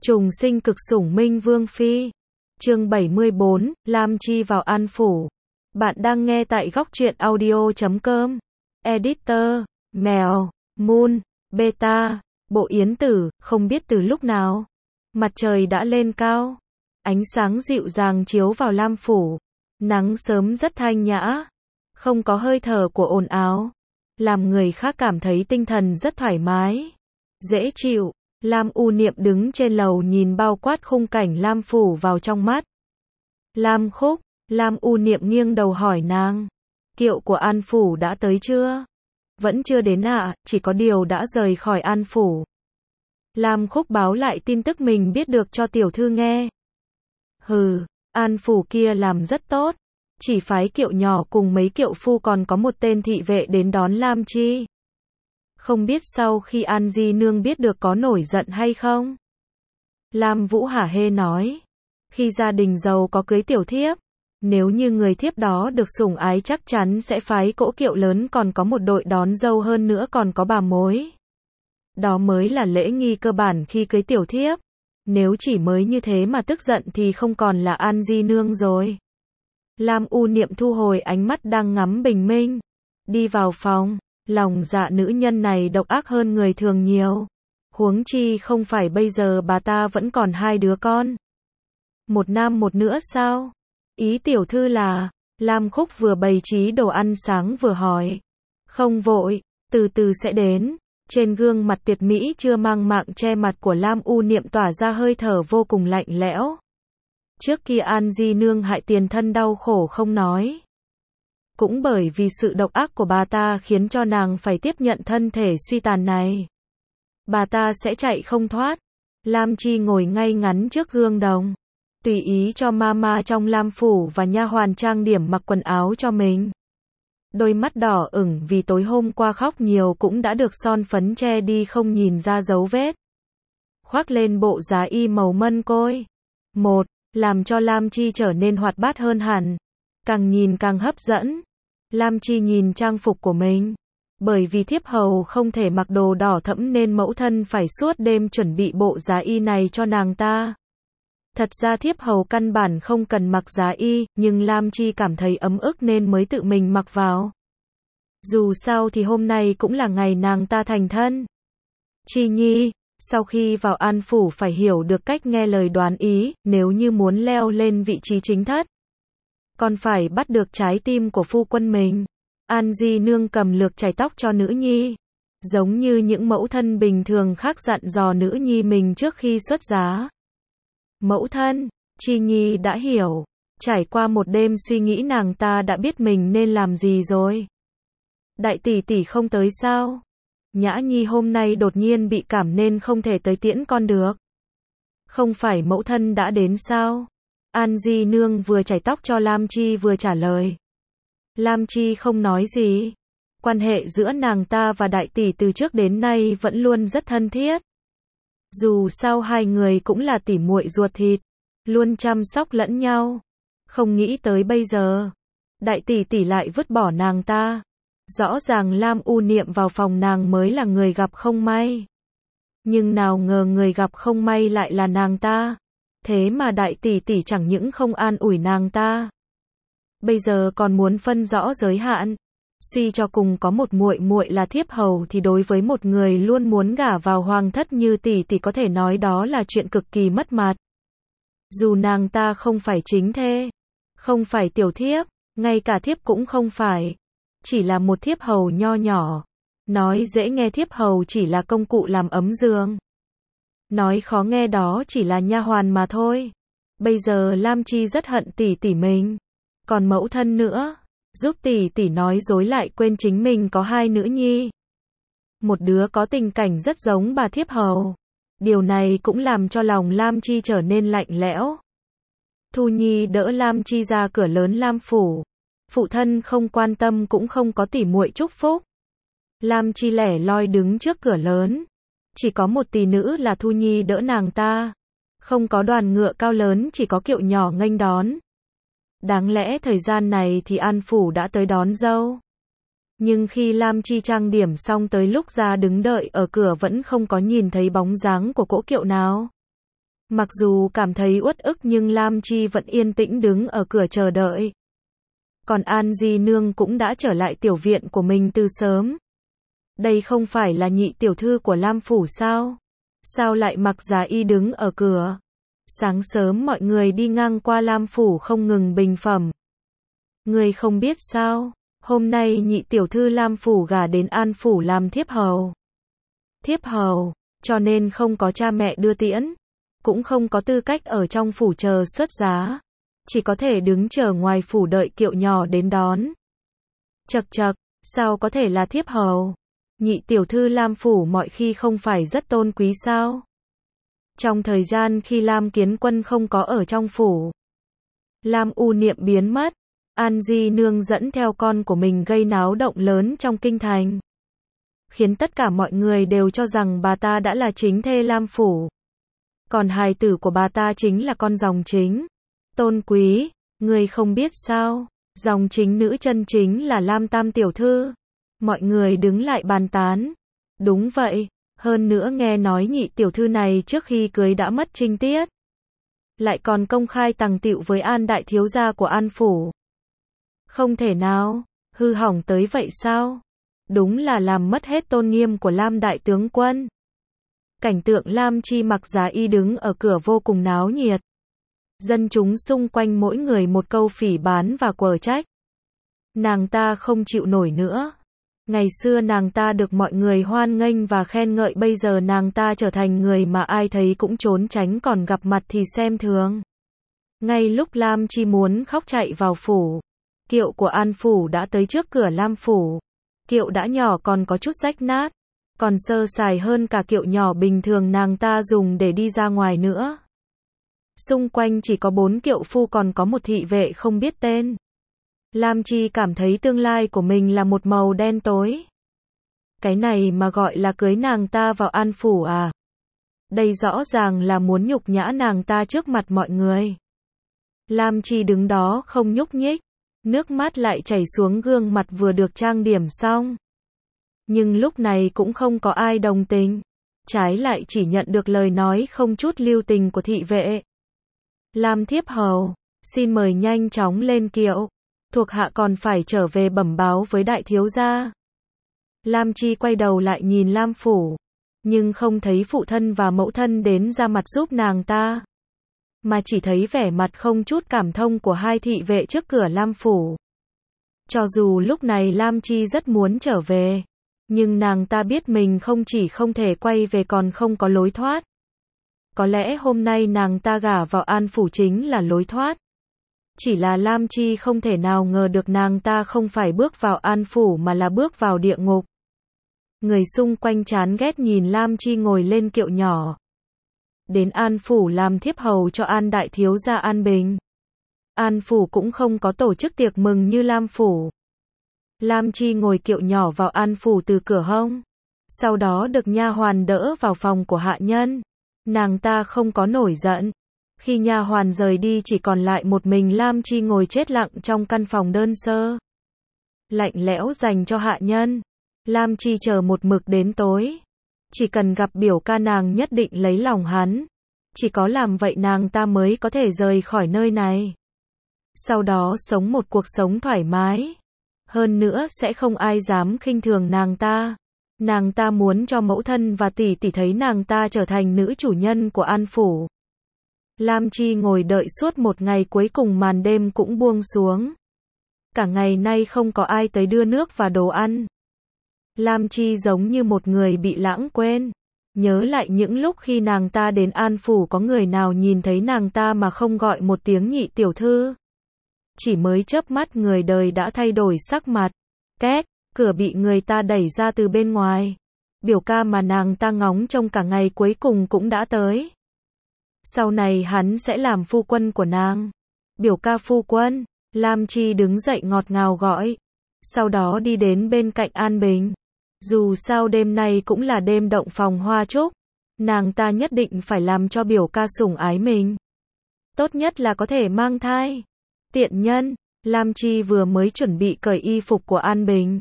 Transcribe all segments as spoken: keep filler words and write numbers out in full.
Trùng sinh cực sủng Minh Vương Phi. Chương bảy mươi bốn, Lam Chi vào An Phủ. Bạn đang nghe tại góc truyện audio chấm com. Editor, Mèo, Moon, Beta, Bộ Yến Tử, không biết từ lúc nào. Mặt trời đã lên cao. Ánh sáng dịu dàng chiếu vào Lam Phủ. Nắng sớm rất thanh nhã. Không có hơi thở của ồn ào. Làm người khác cảm thấy tinh thần rất thoải mái. Dễ chịu. Lam U Niệm đứng trên lầu nhìn bao quát khung cảnh Lam Phủ vào trong mắt. Lam Khúc, Lam U Niệm nghiêng đầu hỏi nàng. Kiệu của An Phủ đã tới chưa? Vẫn chưa đến ạ, à, chỉ có điều đã rời khỏi An Phủ. Lam Khúc báo lại tin tức mình biết được cho tiểu thư nghe. Hừ, An Phủ kia làm rất tốt. Chỉ phái kiệu nhỏ cùng mấy kiệu phu còn có một tên thị vệ đến đón Lam Chi. Không biết sau khi An Di Nương biết được có nổi giận hay không? Lam Vũ hả hê nói. Khi gia đình giàu có cưới tiểu thiếp, nếu như người thiếp đó được sủng ái chắc chắn sẽ phái cỗ kiệu lớn còn có một đội đón dâu hơn nữa còn có bà mối. Đó mới là lễ nghi cơ bản khi cưới tiểu thiếp. Nếu chỉ mới như thế mà tức giận thì không còn là An Di Nương rồi. Lam U Niệm thu hồi ánh mắt đang ngắm bình minh. Đi vào phòng. Lòng dạ nữ nhân này độc ác hơn người thường nhiều. Huống chi không phải bây giờ bà ta vẫn còn hai đứa con. Một nam một nữ sao? Ý tiểu thư là, Lam Khúc vừa bày trí đồ ăn sáng vừa hỏi. Không vội, từ từ sẽ đến. Trên gương mặt tuyệt mỹ chưa mang mạng che mặt của Lam U Niệm tỏa ra hơi thở vô cùng lạnh lẽo. Trước kia An Di Nương hại tiền thân đau khổ không nói. Cũng bởi vì sự độc ác của bà ta khiến cho nàng phải tiếp nhận thân thể suy tàn này. Bà ta sẽ chạy không thoát. Lam Chi ngồi ngay ngắn trước gương đồng. Tùy ý cho mama trong Lam Phủ và nha hoàn trang điểm mặc quần áo cho mình. Đôi mắt đỏ ửng vì tối hôm qua khóc nhiều cũng đã được son phấn che đi không nhìn ra dấu vết. Khoác lên bộ giá y màu mân côi. Một, làm cho Lam Chi trở nên hoạt bát hơn hẳn. Càng nhìn càng hấp dẫn. Lam Chi nhìn trang phục của mình. Bởi vì thiếp hầu không thể mặc đồ đỏ thẫm nên mẫu thân phải suốt đêm chuẩn bị bộ giá y này cho nàng ta. Thật ra thiếp hầu căn bản không cần mặc giá y, nhưng Lam Chi cảm thấy ấm ức nên mới tự mình mặc vào. Dù sao thì hôm nay cũng là ngày nàng ta thành thân. Chi Nhi, sau khi vào An Phủ phải hiểu được cách nghe lời đoán ý, nếu như muốn leo lên vị trí chính thất. Còn phải bắt được trái tim của phu quân mình. An Di Nương cầm lược chải tóc cho nữ nhi. Giống như những mẫu thân bình thường khác dặn dò nữ nhi mình trước khi xuất giá. Mẫu thân, Chi Nhi đã hiểu. Trải qua một đêm suy nghĩ nàng ta đã biết mình nên làm gì rồi. Đại tỷ tỷ không tới sao? Nhã Nhi hôm nay đột nhiên bị cảm nên không thể tới tiễn con được. Không phải mẫu thân đã đến sao? An Di Nương vừa chải tóc cho Lam Chi vừa trả lời. Lam Chi không nói gì. Quan hệ giữa nàng ta và đại tỷ từ trước đến nay vẫn luôn rất thân thiết. Dù sao hai người cũng là tỉ muội ruột thịt, luôn chăm sóc lẫn nhau. Không nghĩ tới bây giờ, đại tỷ tỷ lại vứt bỏ nàng ta. Rõ ràng Lam U Niệm vào phòng nàng mới là người gặp không may. Nhưng nào ngờ người gặp không may lại là nàng ta. Thế mà đại tỷ tỷ chẳng những không an ủi nàng ta, bây giờ còn muốn phân rõ giới hạn. Suy cho cùng có một muội muội là thiếp hầu thì đối với một người luôn muốn gả vào hoàng thất như tỷ tỷ có thể nói đó là chuyện cực kỳ mất mặt. Dù nàng ta không phải chính thê, không phải tiểu thiếp, ngay cả thiếp cũng không phải, chỉ là một thiếp hầu nho nhỏ. Nói dễ nghe thiếp hầu chỉ là công cụ làm ấm giường. Nói khó nghe đó chỉ là nha hoàn mà thôi. Bây giờ Lam Chi rất hận tỷ tỷ mình. Còn mẫu thân nữa, giúp tỷ tỷ nói dối lại quên chính mình có hai nữ nhi. Một đứa có tình cảnh rất giống bà thiếp hầu. Điều này cũng làm cho lòng Lam Chi trở nên lạnh lẽo. Thu Nhi đỡ Lam Chi ra cửa lớn Lam Phủ. Phụ thân không quan tâm cũng không có tỉ muội chúc phúc. Lam Chi lẻ loi đứng trước cửa lớn. Chỉ có một tỷ nữ là Thu Nhi đỡ nàng ta. Không có đoàn ngựa cao lớn, chỉ có kiệu nhỏ nghênh đón. Đáng lẽ thời gian này thì An Phủ đã tới đón dâu. Nhưng khi Lam Chi trang điểm xong tới lúc ra đứng đợi ở cửa vẫn không có nhìn thấy bóng dáng của cỗ kiệu nào. Mặc dù cảm thấy uất ức nhưng Lam Chi vẫn yên tĩnh đứng ở cửa chờ đợi. Còn An Di Nương cũng đã trở lại tiểu viện của mình từ sớm. Đây không phải là nhị tiểu thư của Lam Phủ sao? Sao lại mặc giá y đứng ở cửa? Sáng sớm mọi người đi ngang qua Lam Phủ không ngừng bình phẩm. Người không biết sao? Hôm nay nhị tiểu thư Lam Phủ gả đến An Phủ làm thiếp hầu. Thiếp hầu, cho nên không có cha mẹ đưa tiễn. Cũng không có tư cách ở trong phủ chờ xuất giá. Chỉ có thể đứng chờ ngoài phủ đợi kiệu nhỏ đến đón. Chậc chậc, sao có thể là thiếp hầu? Nhị tiểu thư Lam Phủ mọi khi không phải rất tôn quý sao? Trong thời gian khi Lam Kiến Quân không có ở trong phủ, Lam U Niệm biến mất, An Di Nương dẫn theo con của mình gây náo động lớn trong kinh thành. Khiến tất cả mọi người đều cho rằng bà ta đã là chính thê Lam Phủ. Còn hài tử của bà ta chính là con dòng chính. Tôn quý, người không biết sao, dòng chính nữ chân chính là Lam Tam tiểu thư. Mọi người đứng lại bàn tán. Đúng vậy, hơn nữa nghe nói nhị tiểu thư này trước khi cưới đã mất trinh tiết. Lại còn công khai tằng tịu với An đại thiếu gia của An Phủ. Không thể nào, hư hỏng tới vậy sao? Đúng là làm mất hết tôn nghiêm của Lam đại tướng quân. Cảnh tượng Lam Chi mặc giá y đứng ở cửa vô cùng náo nhiệt. Dân chúng xung quanh mỗi người một câu phỉ báng và quở trách. Nàng ta không chịu nổi nữa. Ngày xưa nàng ta được mọi người hoan nghênh và khen ngợi, bây giờ nàng ta trở thành người mà ai thấy cũng trốn tránh, còn gặp mặt thì xem thường. Ngay lúc Lam Chi muốn khóc chạy vào phủ, kiệu của An Phủ đã tới trước cửa Lam Phủ. Kiệu đã nhỏ còn có chút rách nát, còn sơ sài hơn cả kiệu nhỏ bình thường nàng ta dùng để đi ra ngoài nữa. Xung quanh chỉ có bốn kiệu phu còn có một thị vệ không biết tên. Lam Chi cảm thấy tương lai của mình là một màu đen tối. Cái này mà gọi là cưới nàng ta vào An Phủ à? Đây rõ ràng là muốn nhục nhã nàng ta trước mặt mọi người. Lam Chi đứng đó không nhúc nhích, nước mắt lại chảy xuống gương mặt vừa được trang điểm xong. Nhưng lúc này cũng không có ai đồng tình, trái lại chỉ nhận được lời nói không chút lưu tình của thị vệ. Lam thiếp hầu, xin mời nhanh chóng lên kiệu, thuộc hạ còn phải trở về bẩm báo với đại thiếu gia. Lam Chi quay đầu lại nhìn Lam Phủ, nhưng không thấy phụ thân và mẫu thân đến ra mặt giúp nàng ta, mà chỉ thấy vẻ mặt không chút cảm thông của hai thị vệ trước cửa Lam Phủ. Cho dù lúc này Lam Chi rất muốn trở về, nhưng nàng ta biết mình không chỉ không thể quay về còn không có lối thoát. Có lẽ hôm nay nàng ta gả vào An Phủ chính là lối thoát. Chỉ là Lam Chi không thể nào ngờ được nàng ta không phải bước vào An Phủ mà là bước vào địa ngục. Người xung quanh chán ghét nhìn Lam Chi ngồi lên kiệu nhỏ. Đến An Phủ làm thiếp hầu cho An đại thiếu gia An Bình. An Phủ cũng không có tổ chức tiệc mừng như Lam Phủ. Lam Chi ngồi kiệu nhỏ vào An Phủ từ cửa hông. Sau đó được nha hoàn đỡ vào phòng của hạ nhân. Nàng ta không có nổi giận. Khi nha hoàn rời đi chỉ còn lại một mình Lam Chi ngồi chết lặng trong căn phòng đơn sơ. Lạnh lẽo dành cho hạ nhân. Lam Chi chờ một mực đến tối. Chỉ cần gặp biểu ca nàng nhất định lấy lòng hắn. Chỉ có làm vậy nàng ta mới có thể rời khỏi nơi này. Sau đó sống một cuộc sống thoải mái. Hơn nữa sẽ không ai dám khinh thường nàng ta. Nàng ta muốn cho mẫu thân và tỷ tỷ thấy nàng ta trở thành nữ chủ nhân của An Phủ. Lam Chi ngồi đợi suốt một ngày, cuối cùng màn đêm cũng buông xuống. Cả ngày nay không có ai tới đưa nước và đồ ăn. Lam Chi giống như một người bị lãng quên. Nhớ lại những lúc khi nàng ta đến An Phủ có người nào nhìn thấy nàng ta mà không gọi một tiếng nhị tiểu thư. Chỉ mới chớp mắt người đời đã thay đổi sắc mặt. Két, cửa bị người ta đẩy ra từ bên ngoài. Biểu ca mà nàng ta ngóng trông cả ngày cuối cùng cũng đã tới. Sau này hắn sẽ làm phu quân của nàng. Biểu ca phu quân. Lam Chi đứng dậy ngọt ngào gọi. Sau đó đi đến bên cạnh An Bình. Dù sao đêm nay cũng là đêm động phòng hoa trúc. Nàng ta nhất định phải làm cho biểu ca sủng ái mình. Tốt nhất là có thể mang thai. Tiện nhân. Lam Chi vừa mới chuẩn bị cởi y phục của An Bình,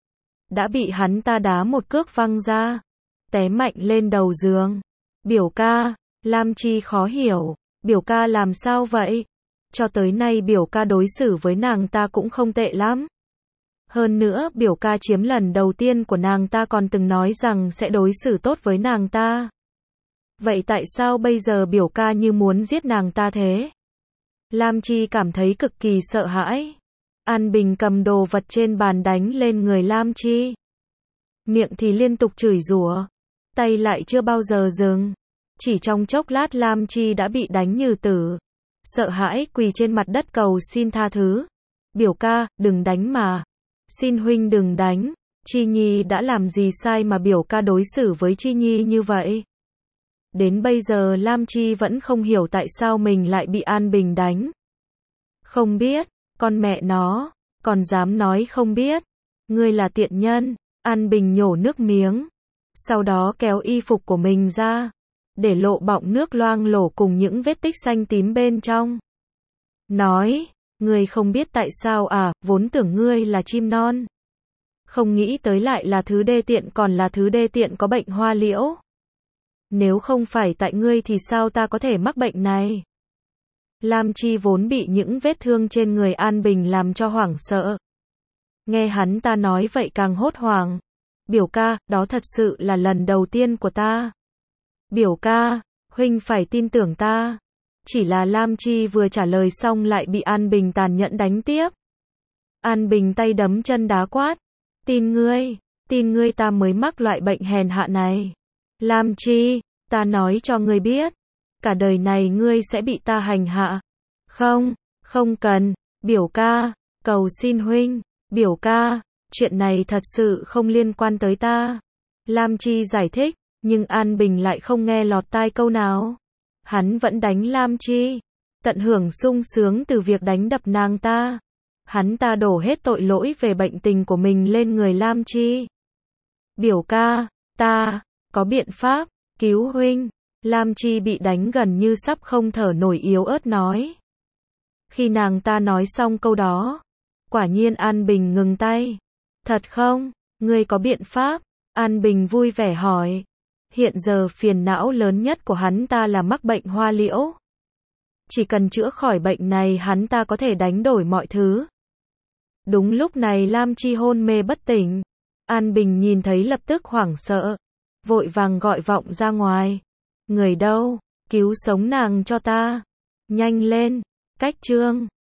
đã bị hắn ta đá một cước văng ra. Té mạnh lên đầu giường. Biểu ca. Lam Chi khó hiểu, biểu ca làm sao vậy? Cho tới nay biểu ca đối xử với nàng ta cũng không tệ lắm. Hơn nữa, biểu ca chiếm lần đầu tiên của nàng ta còn từng nói rằng sẽ đối xử tốt với nàng ta. Vậy tại sao bây giờ biểu ca như muốn giết nàng ta thế? Lam Chi cảm thấy cực kỳ sợ hãi. An Bình cầm đồ vật trên bàn đánh lên người Lam Chi. Miệng thì liên tục chửi rủa, tay lại chưa bao giờ dừng. Chỉ trong chốc lát Lam Chi đã bị đánh như tử. Sợ hãi quỳ trên mặt đất cầu xin tha thứ. Biểu ca, đừng đánh mà. Xin huynh đừng đánh. Chi Nhi đã làm gì sai mà biểu ca đối xử với Chi Nhi như vậy? Đến bây giờ Lam Chi vẫn không hiểu tại sao mình lại bị An Bình đánh. Không biết, con mẹ nó, còn dám nói không biết. Ngươi là tiện nhân. An Bình nhổ nước miếng. Sau đó kéo y phục của mình ra, để lộ bọng nước loang lổ cùng những vết tích xanh tím bên trong. Nói, ngươi không biết tại sao à, vốn tưởng ngươi là chim non. Không nghĩ tới lại là thứ đê tiện, còn là thứ đê tiện có bệnh hoa liễu. Nếu không phải tại ngươi thì sao ta có thể mắc bệnh này? Lam Chi vốn bị những vết thương trên người An Bình làm cho hoảng sợ. Nghe hắn ta nói vậy càng hốt hoảng. Biểu ca, đó thật sự là lần đầu tiên của ta. Biểu ca, huynh phải tin tưởng ta. Chỉ là Lam Chi vừa trả lời xong lại bị An Bình tàn nhẫn đánh tiếp. An Bình tay đấm chân đá quát. Tin ngươi, tin ngươi ta mới mắc loại bệnh hèn hạ này. Lam Chi, ta nói cho ngươi biết, cả đời này ngươi sẽ bị ta hành hạ. Không, không cần, biểu ca, cầu xin huynh, biểu ca, chuyện này thật sự không liên quan tới ta. Lam Chi giải thích, nhưng An Bình lại không nghe lọt tai câu nào. Hắn vẫn đánh Lam Chi, tận hưởng sung sướng từ việc đánh đập nàng ta. Hắn ta đổ hết tội lỗi về bệnh tình của mình lên người Lam Chi. Biểu ca, ta có biện pháp cứu huynh. Lam Chi bị đánh gần như sắp không thở nổi, yếu ớt nói. Khi nàng ta nói xong câu đó, quả nhiên An Bình ngừng tay. Thật không? Ngươi có biện pháp? An Bình vui vẻ hỏi. Hiện giờ phiền não lớn nhất của hắn ta là mắc bệnh hoa liễu. Chỉ cần chữa khỏi bệnh này hắn ta có thể đánh đổi mọi thứ. Đúng lúc này Lam Chi hôn mê bất tỉnh. An Bình nhìn thấy lập tức hoảng sợ, vội vàng gọi vọng ra ngoài. Người đâu? Cứu sống nàng cho ta. Nhanh lên. Cách chương